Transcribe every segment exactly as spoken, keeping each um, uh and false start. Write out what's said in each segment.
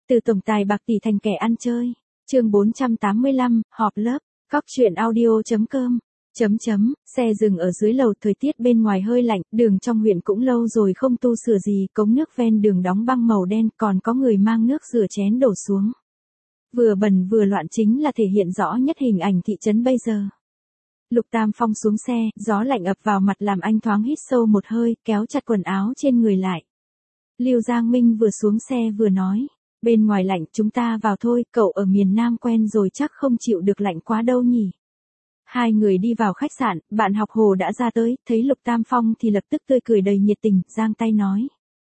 Từ tổng tài bạc tỷ thành kẻ ăn chơi. Chương bốn trăm tám mươi lăm, họp lớp. Cóc truyện audio chấm com. Chấm chấm, xe dừng ở dưới lầu, thời tiết bên ngoài hơi lạnh, đường trong huyện cũng lâu rồi không tu sửa gì, cống nước ven đường đóng băng màu đen, còn có người mang nước rửa chén đổ xuống. Vừa bẩn vừa loạn chính là thể hiện rõ nhất hình ảnh thị trấn bây giờ. Lục Tam Phong xuống xe, gió lạnh ập vào mặt làm anh thoáng hít sâu một hơi, kéo chặt quần áo trên người lại. Lưu Giang Minh vừa xuống xe vừa nói, bên ngoài lạnh chúng ta vào thôi, cậu ở miền Nam quen rồi chắc không chịu được lạnh quá đâu nhỉ. Hai người đi vào khách sạn, bạn học Hồ đã ra tới, thấy Lục Tam Phong thì lập tức tươi cười đầy nhiệt tình, giang tay nói.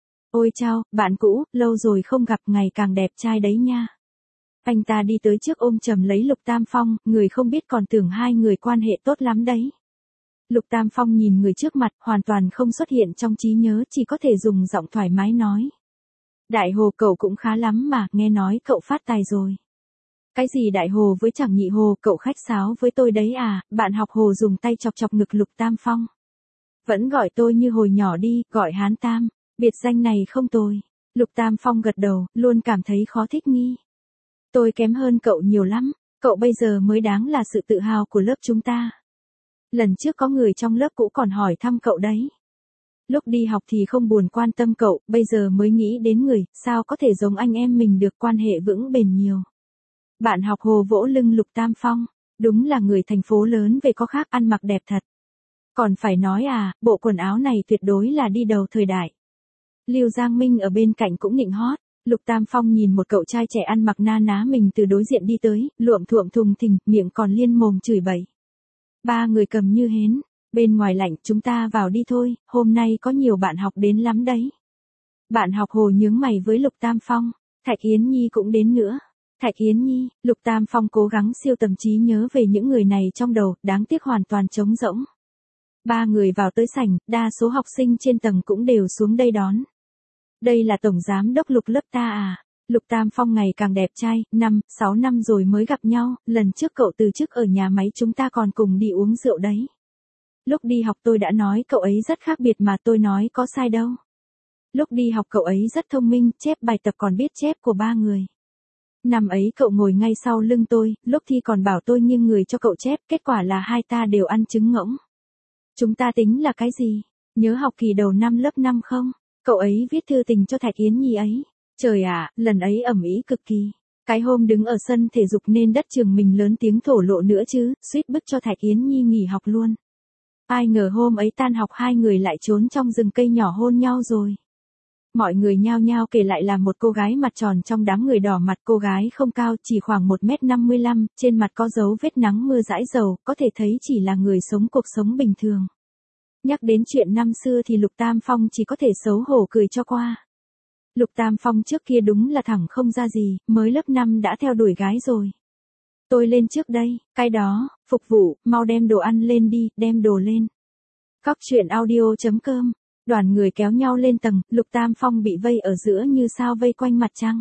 Ôi chao, bạn cũ, lâu rồi không gặp, ngày càng đẹp trai đấy nha. Anh ta đi tới trước ôm chầm lấy Lục Tam Phong, người không biết còn tưởng hai người quan hệ tốt lắm đấy. Lục Tam Phong nhìn người trước mặt, hoàn toàn không xuất hiện trong trí nhớ, chỉ có thể dùng giọng thoải mái nói. Đại Hồ cậu cũng khá lắm mà, nghe nói cậu phát tài rồi. Cái gì Đại Hồ với chẳng Nhị Hồ, cậu khách sáo với tôi đấy à, bạn học Hồ dùng tay chọc chọc ngực Lục Tam Phong. Vẫn gọi tôi như hồi nhỏ đi, gọi Hán Tam, biệt danh này không tồi. Lục Tam Phong gật đầu, luôn cảm thấy khó thích nghi. Tôi kém hơn cậu nhiều lắm, cậu bây giờ mới đáng là sự tự hào của lớp chúng ta. Lần trước có người trong lớp cũ còn hỏi thăm cậu đấy. Lúc đi học thì không buồn quan tâm cậu, bây giờ mới nghĩ đến người, sao có thể giống anh em mình được, quan hệ vững bền nhiều. Bạn học Hồ vỗ lưng Lục Tam Phong, đúng là người thành phố lớn về có khác, ăn mặc đẹp thật. Còn phải nói à, bộ quần áo này tuyệt đối là đi đầu thời đại. Lưu Giang Minh ở bên cạnh cũng nịnh hót. Lục Tam Phong nhìn một cậu trai trẻ ăn mặc na ná mình từ đối diện đi tới, luộm thuộm thùng thình, miệng còn liên mồm chửi bậy. Ba người cầm như hến, bên ngoài lạnh chúng ta vào đi thôi, hôm nay có nhiều bạn học đến lắm đấy. Bạn học Hồ nhướng mày với Lục Tam Phong, Thạch Yến Nhi cũng đến nữa. Thạch Yến Nhi, Lục Tam Phong cố gắng siêu tầm trí nhớ về những người này trong đầu, đáng tiếc hoàn toàn trống rỗng. Ba người vào tới sảnh, đa số học sinh trên tầng cũng đều xuống đây đón. Đây là tổng giám đốc Lục lớp ta à? Lục Tam Phong ngày càng đẹp trai, năm, sáu năm rồi mới gặp nhau, lần trước cậu từ chức ở nhà máy chúng ta còn cùng đi uống rượu đấy. Lúc đi học tôi đã nói cậu ấy rất khác biệt mà, tôi nói có sai đâu. Lúc đi học cậu ấy rất thông minh, chép bài tập còn biết chép của ba người. Năm ấy cậu ngồi ngay sau lưng tôi, lúc thi còn bảo tôi nghiêng người cho cậu chép, kết quả là hai ta đều ăn trứng ngỗng. Chúng ta tính là cái gì? Nhớ học kỳ đầu năm lớp năm không? Cậu ấy viết thư tình cho Thạch Yến Nhi ấy. Trời ạ, lần ấy ầm ĩ cực kỳ. Cái hôm đứng ở sân thể dục nên đất trường mình lớn tiếng thổ lộ nữa chứ, suýt bức cho Thạch Yến Nhi nghỉ học luôn. Ai ngờ hôm ấy tan học hai người lại trốn trong rừng cây nhỏ hôn nhau rồi. Mọi người nhao nhao kể lại là một cô gái mặt tròn trong đám người đỏ mặt, cô gái không cao, chỉ khoảng một mét năm mươi lăm, trên mặt có dấu vết nắng mưa dãi dầu, có thể thấy chỉ là người sống cuộc sống bình thường. Nhắc đến chuyện năm xưa thì Lục Tam Phong chỉ có thể xấu hổ cười cho qua. Lục Tam Phong trước kia đúng là thẳng không ra gì, mới lớp năm đã theo đuổi gái rồi. Tôi lên trước đây, cái đó, phục vụ, mau đem đồ ăn lên đi, đem đồ lên. Cóc truyện audio chấm com. Đoàn người kéo nhau lên tầng, Lục Tam Phong bị vây ở giữa như sao vây quanh mặt trăng.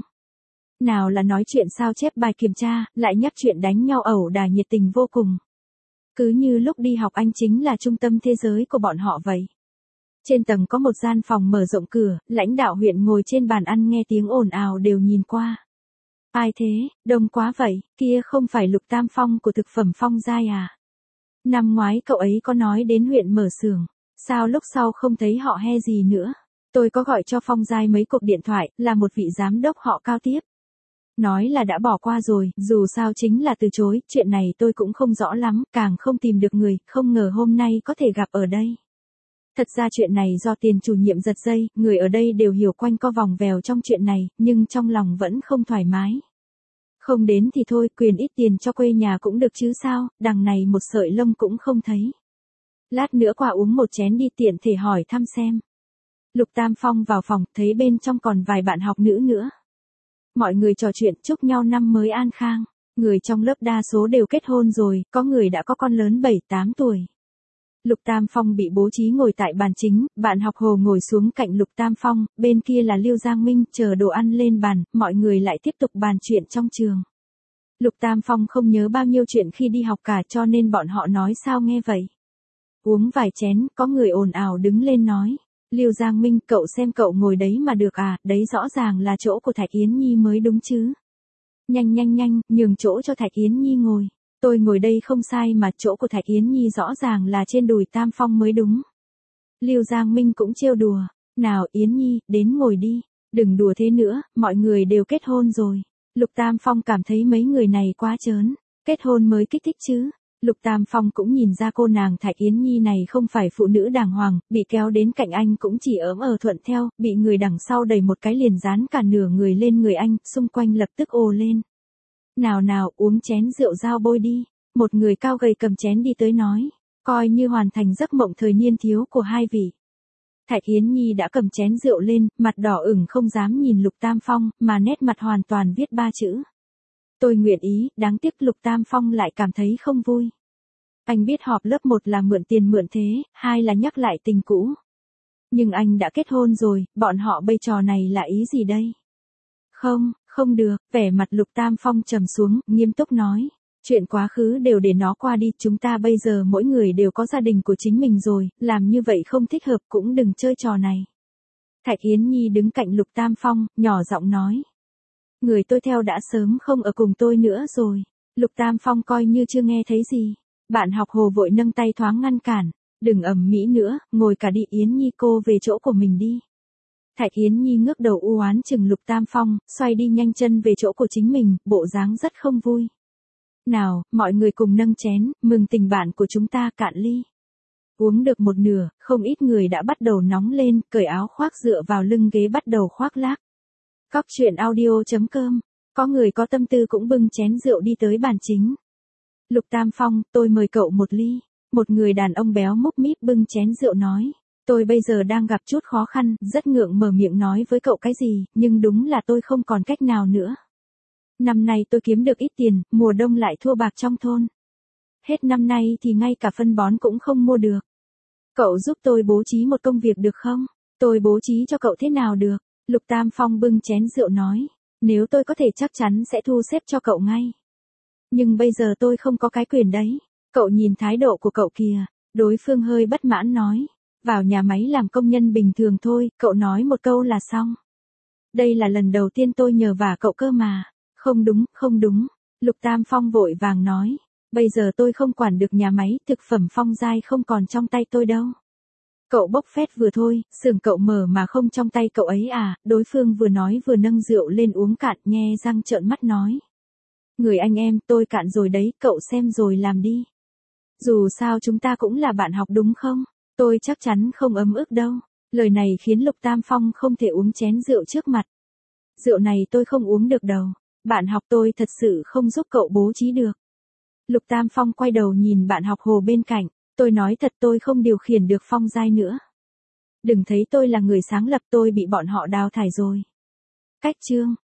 Nào là nói chuyện sao chép bài kiểm tra, lại nhắc chuyện đánh nhau ẩu đả nhiệt tình vô cùng. Cứ như lúc đi học anh chính là trung tâm thế giới của bọn họ vậy. Trên tầng có một gian phòng mở rộng cửa, lãnh đạo huyện ngồi trên bàn ăn nghe tiếng ồn ào đều nhìn qua. Ai thế, đông quá vậy, kia không phải Lục Tam Phong của thực phẩm Phong Giai à? Năm ngoái cậu ấy có nói đến huyện mở xưởng, sao lúc sau không thấy họ he gì nữa? Tôi có gọi cho Phong Giai mấy cuộc điện thoại, là một vị giám đốc họ cao tiếp. Nói là đã bỏ qua rồi, dù sao chính là từ chối, chuyện này tôi cũng không rõ lắm, càng không tìm được người, không ngờ hôm nay có thể gặp ở đây. Thật ra chuyện này do tiền chủ nhiệm giật dây, người ở đây đều hiểu quanh co vòng vèo trong chuyện này, nhưng trong lòng vẫn không thoải mái. Không đến thì thôi, quyền ít tiền cho quê nhà cũng được chứ sao, đằng này một sợi lông cũng không thấy. Lát nữa qua uống một chén đi, tiện thể hỏi thăm xem. Lục Tam Phong vào phòng, thấy bên trong còn vài bạn học nữ nữa. Mọi người trò chuyện chúc nhau năm mới an khang. Người trong lớp đa số đều kết hôn rồi, có người đã có con lớn bảy tám tuổi. Lục Tam Phong bị bố trí ngồi tại bàn chính, bạn học Hồ ngồi xuống cạnh Lục Tam Phong, bên kia là Lưu Giang Minh, chờ đồ ăn lên bàn, mọi người lại tiếp tục bàn chuyện trong trường. Lục Tam Phong không nhớ bao nhiêu chuyện khi đi học cả, cho nên bọn họ nói sao nghe vậy. Uống vài chén, có người ồn ào đứng lên nói. Lưu Giang Minh, cậu xem cậu ngồi đấy mà được à, đấy rõ ràng là chỗ của Thạch Yến Nhi mới đúng chứ. Nhanh nhanh nhanh, nhường chỗ cho Thạch Yến Nhi ngồi. Tôi ngồi đây không sai mà, chỗ của Thạch Yến Nhi rõ ràng là trên đùi Tam Phong mới đúng. Lưu Giang Minh cũng trêu đùa. Nào Yến Nhi, đến ngồi đi. Đừng đùa thế nữa, mọi người đều kết hôn rồi. Lục Tam Phong cảm thấy mấy người này quá trớn. Kết hôn mới kích thích chứ. Lục Tam Phong cũng nhìn ra cô nàng Thạch Yến Nhi này không phải phụ nữ đàng hoàng, bị kéo đến cạnh anh cũng chỉ ớm ờ thuận theo, bị người đằng sau đẩy một cái liền dán cả nửa người lên người anh, xung quanh lập tức ồ lên. Nào nào, uống chén rượu dao bôi đi. Một người cao gầy cầm chén đi tới nói, coi như hoàn thành giấc mộng thời niên thiếu của hai vị. Thạch Yến Nhi đã cầm chén rượu lên, mặt đỏ ửng không dám nhìn Lục Tam Phong, mà nét mặt hoàn toàn viết ba chữ. Tôi nguyện ý, đáng tiếc Lục Tam Phong lại cảm thấy không vui. Anh biết họp lớp một là mượn tiền mượn thế, hai là nhắc lại tình cũ. Nhưng anh đã kết hôn rồi, bọn họ bày trò này là ý gì đây? Không, không được, vẻ mặt Lục Tam Phong trầm xuống, nghiêm túc nói. Chuyện quá khứ đều để nó qua đi, chúng ta bây giờ mỗi người đều có gia đình của chính mình rồi, làm như vậy không thích hợp cũng đừng chơi trò này. Thạch Yến Nhi đứng cạnh Lục Tam Phong, nhỏ giọng nói. Người tôi theo đã sớm không ở cùng tôi nữa rồi. Lục Tam Phong coi như chưa nghe thấy gì. Bạn học Hồ vội nâng tay thoáng ngăn cản. Đừng ầm mỹ nữa, ngồi cả đi Yến Nhi, cô về chỗ của mình đi. Thạch Yến Nhi ngước đầu u oán chừng Lục Tam Phong, xoay đi nhanh chân về chỗ của chính mình, bộ dáng rất không vui. Nào, mọi người cùng nâng chén, mừng tình bạn của chúng ta, cạn ly. Uống được một nửa, không ít người đã bắt đầu nóng lên, cởi áo khoác dựa vào lưng ghế bắt đầu khoác lác. Cóc truyện audio chấm com, có người có tâm tư cũng bưng chén rượu đi tới bàn chính. Lục Tam Phong, tôi mời cậu một ly. Một người đàn ông béo múc míp bưng chén rượu nói. Tôi bây giờ đang gặp chút khó khăn, rất ngượng mở miệng nói với cậu cái gì, nhưng đúng là tôi không còn cách nào nữa. Năm nay tôi kiếm được ít tiền, mùa đông lại thua bạc trong thôn. Hết năm nay thì ngay cả phân bón cũng không mua được. Cậu giúp tôi bố trí một công việc được không? Tôi bố trí cho cậu thế nào được? Lục Tam Phong bưng chén rượu nói. Nếu tôi có thể chắc chắn sẽ thu xếp cho cậu ngay. Nhưng bây giờ tôi không có cái quyền đấy. Cậu nhìn thái độ của cậu kìa. Đối phương hơi bất mãn nói. Vào nhà máy làm công nhân bình thường thôi, cậu nói một câu là xong. Đây là lần đầu tiên tôi nhờ vả cậu cơ mà. Không đúng, không đúng. Lục Tam Phong vội vàng nói. Bây giờ tôi không quản được nhà máy, thực phẩm Phong Giai không còn trong tay tôi đâu. Cậu bốc phét vừa thôi, xưởng cậu mở mà không trong tay cậu ấy à, đối phương vừa nói vừa nâng rượu lên uống cạn, nhe răng trợn mắt nói. Người anh em, tôi cạn rồi đấy, cậu xem rồi làm đi. Dù sao chúng ta cũng là bạn học đúng không? Tôi chắc chắn không ấm ức đâu. Lời này khiến Lục Tam Phong không thể uống chén rượu trước mặt. Rượu này tôi không uống được đâu. Bạn học tôi thật sự không giúp cậu bố trí được. Lục Tam Phong quay đầu nhìn bạn học Hồ bên cạnh. Tôi nói thật tôi không điều khiển được Phong Giai nữa. Đừng thấy tôi là người sáng lập, tôi bị bọn họ đào thải rồi. Cách chương.